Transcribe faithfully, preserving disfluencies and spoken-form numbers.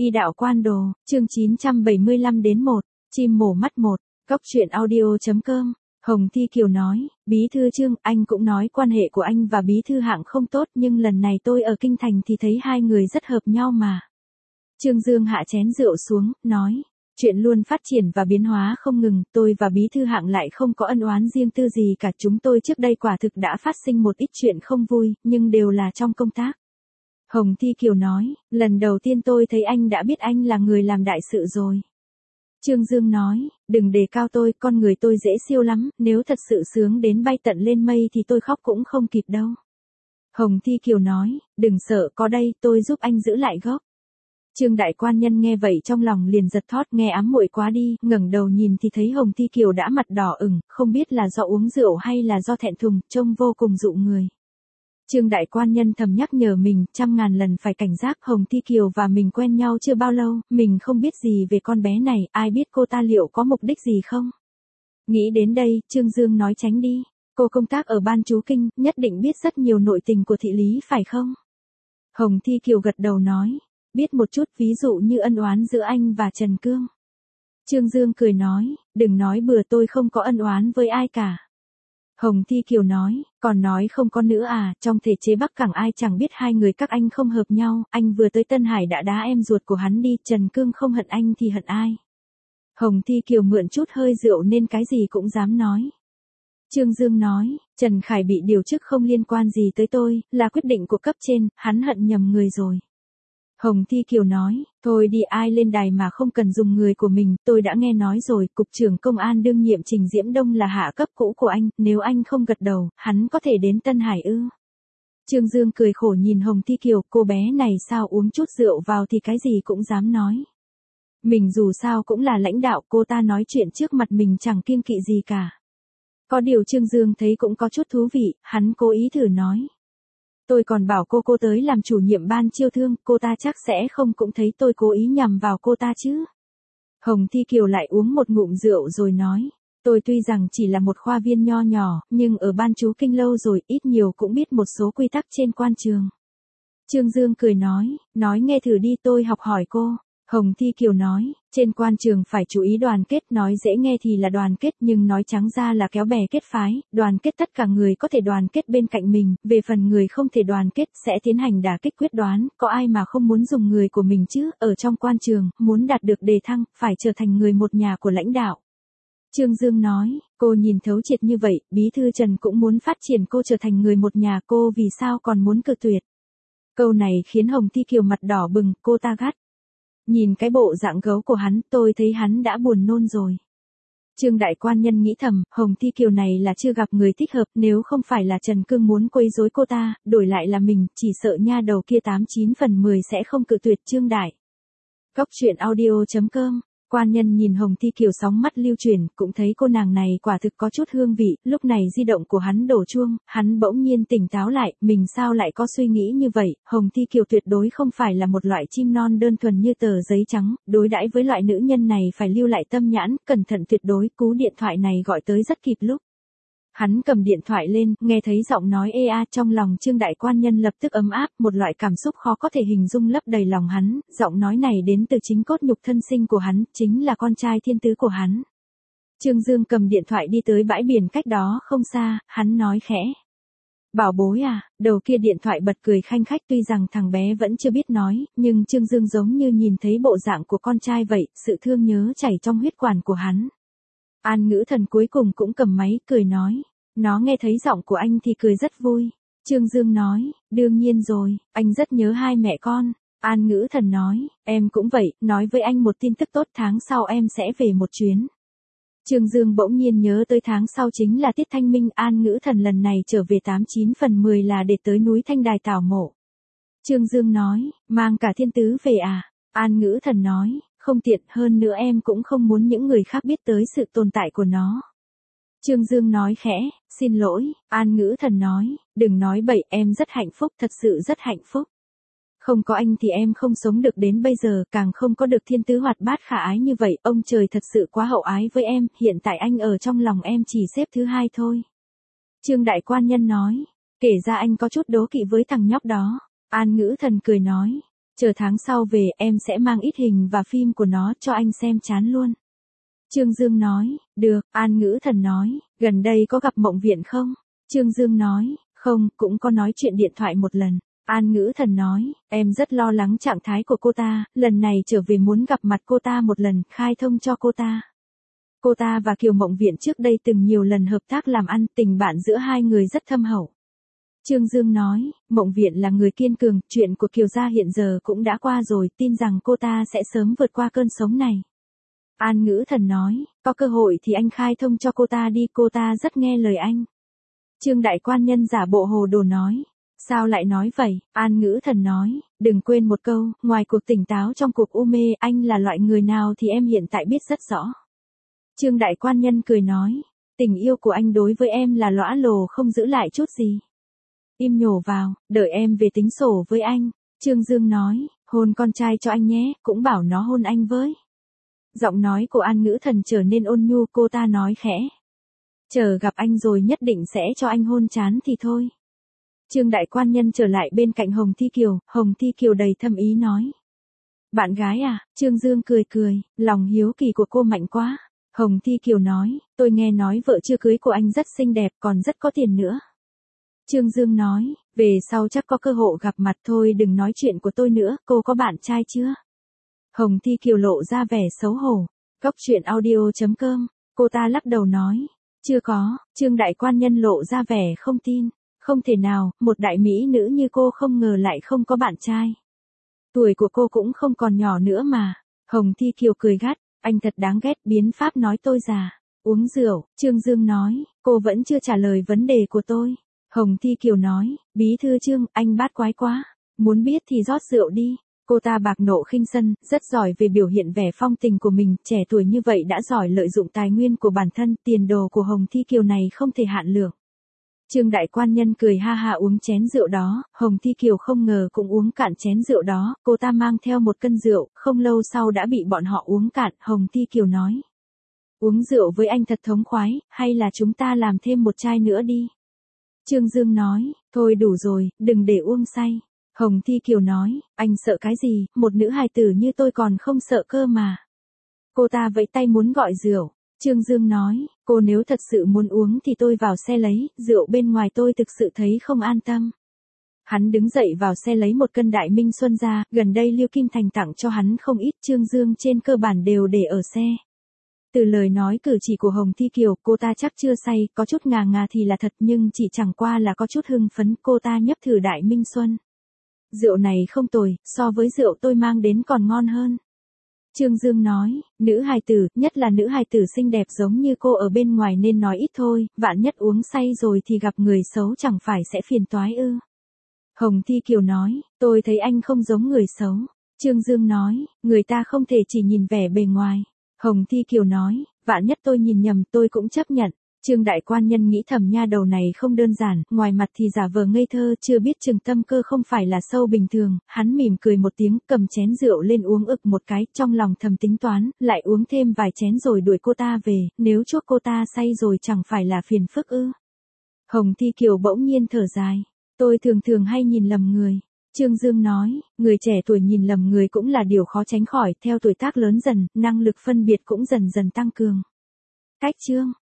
Y đạo quan đồ, chương chín trăm bảy mươi lăm đến một, chim mổ mắt một, góc truyện audio.com. Hồng Thi Kiều nói, Bí thư Trương, anh cũng nói quan hệ của anh và Bí thư Hạng không tốt, nhưng lần này tôi ở Kinh Thành thì thấy hai người rất hợp nhau mà. Trương Dương hạ chén rượu xuống, nói, chuyện luôn phát triển và biến hóa không ngừng, tôi và Bí thư Hạng lại không có ân oán riêng tư gì cả, chúng tôi trước đây quả thực đã phát sinh một ít chuyện không vui, nhưng đều là trong công tác. Hồng Thi Kiều nói, lần đầu tiên tôi thấy anh đã biết anh là người làm đại sự rồi. Trương Dương nói, đừng đề cao tôi, con người tôi dễ siêu lắm, nếu thật sự sướng đến bay tận lên mây thì tôi khóc cũng không kịp đâu. Hồng Thi Kiều nói, đừng sợ, có đây, tôi giúp anh giữ lại gốc. Trương đại quan nhân nghe vậy trong lòng liền giật thót, nghe ám muội quá đi, ngẩng đầu nhìn thì thấy Hồng Thi Kiều đã mặt đỏ ửng, không biết là do uống rượu hay là do thẹn thùng, trông vô cùng dụ người. Trương đại quan nhân thầm nhắc nhở mình, trăm ngàn lần phải cảnh giác, Hồng Thi Kiều và mình quen nhau chưa bao lâu, mình không biết gì về con bé này, ai biết cô ta liệu có mục đích gì không? Nghĩ đến đây, Trương Dương nói tránh đi, cô công tác ở ban chú kinh, nhất định biết rất nhiều nội tình của thị lý phải không? Hồng Thi Kiều gật đầu nói, biết một chút, ví dụ như ân oán giữa anh và Trần Cương. Trương Dương cười nói, đừng nói bừa, tôi không có ân oán với ai cả. Hồng Thi Kiều nói, còn nói không có nữa à, trong thể chế Bắc Cảng ai chẳng biết hai người các anh không hợp nhau, anh vừa tới Tân Hải đã đá em ruột của hắn đi, Trần Cương không hận anh thì hận ai. Hồng Thi Kiều mượn chút hơi rượu nên cái gì cũng dám nói. Trương Dương nói, Trần Khải bị điều chức không liên quan gì tới tôi, là quyết định của cấp trên, hắn hận nhầm người rồi. Hồng Thi Kiều nói, thôi đi, ai lên đài mà không cần dùng người của mình, tôi đã nghe nói rồi, cục trưởng công an đương nhiệm Trình Diễm Đông là hạ cấp cũ của anh, nếu anh không gật đầu, hắn có thể đến Tân Hải ư. Trương Dương cười khổ nhìn Hồng Thi Kiều, cô bé này sao uống chút rượu vào thì cái gì cũng dám nói. Mình dù sao cũng là lãnh đạo, cô ta nói chuyện trước mặt mình chẳng kiêng kỵ gì cả. Có điều Trương Dương thấy cũng có chút thú vị, hắn cố ý thử nói. Tôi còn bảo cô cô tới làm chủ nhiệm ban chiêu thương, cô ta chắc sẽ không cũng thấy tôi cố ý nhằm vào cô ta chứ. Hồng Thi Kiều lại uống một ngụm rượu rồi nói, tôi tuy rằng chỉ là một khoa viên nho nhỏ, nhưng ở ban chú kinh lâu rồi, ít nhiều cũng biết một số quy tắc trên quan trường. Trương Dương cười nói, nói nghe thử đi, tôi học hỏi cô. Hồng Thi Kiều nói, trên quan trường phải chú ý đoàn kết, nói dễ nghe thì là đoàn kết nhưng nói trắng ra là kéo bè kết phái, đoàn kết tất cả người có thể đoàn kết bên cạnh mình, về phần người không thể đoàn kết sẽ tiến hành đả kích quyết đoán, có ai mà không muốn dùng người của mình chứ, ở trong quan trường, muốn đạt được đề thăng, phải trở thành người một nhà của lãnh đạo. Trương Dương nói, cô nhìn thấu triệt như vậy, Bí thư Trần cũng muốn phát triển cô trở thành người một nhà, cô vì sao còn muốn cự tuyệt. Câu này khiến Hồng Thi Kiều mặt đỏ bừng, cô ta gắt. Nhìn cái bộ dạng gấu của hắn, tôi thấy hắn đã buồn nôn rồi. Trương đại quan nhân nghĩ thầm, Hồng Thi Kiều này là chưa gặp người thích hợp, nếu không phải là Trần Cương muốn quấy rối cô ta, đổi lại là mình, chỉ sợ nha đầu kia tám chín phần mười sẽ không cự tuyệt Trương đại. Góc truyện audio.com. Quan nhân nhìn Hồng Thi Kiều sóng mắt lưu chuyển, cũng thấy cô nàng này quả thực có chút hương vị, lúc này di động của hắn đổ chuông, hắn bỗng nhiên tỉnh táo lại, mình sao lại có suy nghĩ như vậy, Hồng Thi Kiều tuyệt đối không phải là một loại chim non đơn thuần như tờ giấy trắng, đối đãi với loại nữ nhân này phải lưu lại tâm nhãn, cẩn thận tuyệt đối, cú điện thoại này gọi tới rất kịp lúc. Hắn cầm điện thoại lên, nghe thấy giọng nói ê a, trong lòng Trương đại quan nhân lập tức ấm áp, một loại cảm xúc khó có thể hình dung lấp đầy lòng hắn, giọng nói này đến từ chính cốt nhục thân sinh của hắn, chính là con trai thiên tứ của hắn. Trương Dương cầm điện thoại đi tới bãi biển cách đó không xa, hắn nói khẽ. Bảo bối à, đầu kia điện thoại bật cười khanh khách, tuy rằng thằng bé vẫn chưa biết nói, nhưng Trương Dương giống như nhìn thấy bộ dạng của con trai vậy, sự thương nhớ chảy trong huyết quản của hắn. An Ngữ Thần cuối cùng cũng cầm máy, cười nói. Nó nghe thấy giọng của anh thì cười rất vui. Trương Dương nói, đương nhiên rồi, anh rất nhớ hai mẹ con. An Ngữ Thần nói, em cũng vậy, nói với anh một tin tức tốt, tháng sau em sẽ về một chuyến. Trương Dương bỗng nhiên nhớ tới tháng sau chính là Tiết Thanh Minh, An Ngữ Thần lần này trở về tám chín phần mười là để tới núi Thanh Đài tảo mộ. Trương Dương nói, mang cả thiên tứ về à? An Ngữ Thần nói, không tiện, hơn nữa em cũng không muốn những người khác biết tới sự tồn tại của nó. Trương Dương nói khẽ, xin lỗi, An Ngữ Thần nói, đừng nói bậy, em rất hạnh phúc, thật sự rất hạnh phúc. Không có anh thì em không sống được đến bây giờ, càng không có được thiên tứ hoạt bát khả ái như vậy, ông trời thật sự quá hậu ái với em, hiện tại anh ở trong lòng em chỉ xếp thứ hai thôi. Trương đại quan nhân nói, kể ra anh có chút đố kỵ với thằng nhóc đó. An Ngữ Thần cười nói, Chờ tháng sau về em sẽ mang ít hình và phim của nó cho anh xem chán luôn. Trương Dương nói, được. An Ngữ Thần nói, gần đây có gặp Mộng Viện không? Trương Dương nói, không, cũng có nói chuyện điện thoại một lần. An Ngữ Thần nói, em rất lo lắng trạng thái của cô ta, lần này trở về muốn gặp mặt cô ta một lần, khai thông cho cô ta. Cô ta và Kiều Mộng Viện trước đây từng nhiều lần hợp tác làm ăn, tình bạn giữa hai người rất thâm hậu. Trương Dương nói, Mộng Viện là người kiên cường, chuyện của Kiều gia hiện giờ cũng đã qua rồi, tin rằng cô ta sẽ sớm vượt qua cơn sống này. An Ngữ Thần nói, có cơ hội thì anh khai thông cho cô ta đi, cô ta rất nghe lời anh. Trương Đại Quan Nhân giả bộ hồ đồ nói, sao lại nói vậy? An Ngữ Thần nói, đừng quên một câu, ngoài cuộc tỉnh táo trong cuộc u mê, anh là loại người nào thì em hiện tại biết rất rõ. Trương Đại Quan Nhân cười nói, tình yêu của anh đối với em là lõa lồ không giữ lại chút gì. Im nhổ vào, đợi em về tính sổ với anh. Trương Dương nói, hôn con trai cho anh nhé, cũng bảo nó hôn anh với. Giọng nói của An Ngữ Thần trở nên ôn nhu, cô ta nói khẽ. Chờ gặp anh rồi nhất định sẽ cho anh hôn chán thì thôi. Trương Đại Quan Nhân trở lại bên cạnh Hồng Thi Kiều, Hồng Thi Kiều đầy thâm ý nói. Bạn gái à? Trương Dương cười cười, lòng hiếu kỳ của cô mạnh quá. Hồng Thi Kiều nói, tôi nghe nói vợ chưa cưới của anh rất xinh đẹp, còn rất có tiền nữa. Trương Dương nói, về sau chắc có cơ hội gặp mặt thôi, đừng nói chuyện của tôi nữa, cô có bạn trai chưa? Hồng Thi Kiều lộ ra vẻ xấu hổ. Cốc truyện audio chấm com, cô ta lắc đầu nói, chưa có. Trương Đại Quan Nhân lộ ra vẻ không tin, không thể nào, một đại mỹ nữ như cô không ngờ lại không có bạn trai. Tuổi của cô cũng không còn nhỏ nữa mà. Hồng Thi Kiều cười gắt, anh thật đáng ghét, biến pháp nói tôi già. Uống rượu, Trương Dương nói, cô vẫn chưa trả lời vấn đề của tôi. Hồng Thi Kiều nói, bí thư Trương, anh bát quái quá, muốn biết thì rót rượu đi. Cô ta bạc nộ khinh sân, rất giỏi về biểu hiện vẻ phong tình của mình, trẻ tuổi như vậy đã giỏi lợi dụng tài nguyên của bản thân, tiền đồ của Hồng Thi Kiều này không thể hạn lượng. Trương Đại Quan Nhân cười ha ha uống chén rượu đó, Hồng Thi Kiều không ngờ cũng uống cạn chén rượu đó, cô ta mang theo một cân rượu, không lâu sau đã bị bọn họ uống cạn, Hồng Thi Kiều nói. Uống rượu với anh thật thống khoái, hay là chúng ta làm thêm một chai nữa đi? Trương Dương nói, thôi đủ rồi, đừng để uống say. Hồng Thi Kiều nói, anh sợ cái gì, một nữ hài tử như tôi còn không sợ cơ mà. Cô ta vẫy tay muốn gọi rượu. Trương Dương nói, cô nếu thật sự muốn uống thì tôi vào xe lấy, rượu bên ngoài tôi thực sự thấy không an tâm. Hắn đứng dậy vào xe lấy một cân Đại Minh Xuân ra, gần đây Liêu Kim Thành tặng cho hắn không ít, Trương Dương trên cơ bản đều để ở xe. Từ lời nói cử chỉ của Hồng Thi Kiều, cô ta chắc chưa say, có chút ngà ngà thì là thật nhưng chỉ chẳng qua là có chút hưng phấn, cô ta nhấp thử Đại Minh Xuân. Rượu này không tồi, so với rượu tôi mang đến còn ngon hơn. Trương Dương nói, nữ hài tử, nhất là nữ hài tử xinh đẹp giống như cô ở bên ngoài nên nói ít thôi, vạn nhất uống say rồi thì gặp người xấu chẳng phải sẽ phiền toái ư. Hồng Thi Kiều nói, tôi thấy anh không giống người xấu. Trương Dương nói, người ta không thể chỉ nhìn vẻ bề ngoài. Hồng Thi Kiều nói, vạn nhất tôi nhìn nhầm tôi cũng chấp nhận. Trương Đại Quan Nhân nghĩ thầm nha đầu này không đơn giản, ngoài mặt thì giả vờ ngây thơ, chưa biết chừng tâm cơ không phải là sâu bình thường, hắn mỉm cười một tiếng, cầm chén rượu lên uống ực một cái, trong lòng thầm tính toán, lại uống thêm vài chén rồi đuổi cô ta về, nếu chuốc cô ta say rồi chẳng phải là phiền phức ư. Hồng Thi Kiều bỗng nhiên thở dài, tôi thường thường hay nhìn lầm người. Trương Dương nói, người trẻ tuổi nhìn lầm người cũng là điều khó tránh khỏi, theo tuổi tác lớn dần, năng lực phân biệt cũng dần dần tăng cường. Cách chương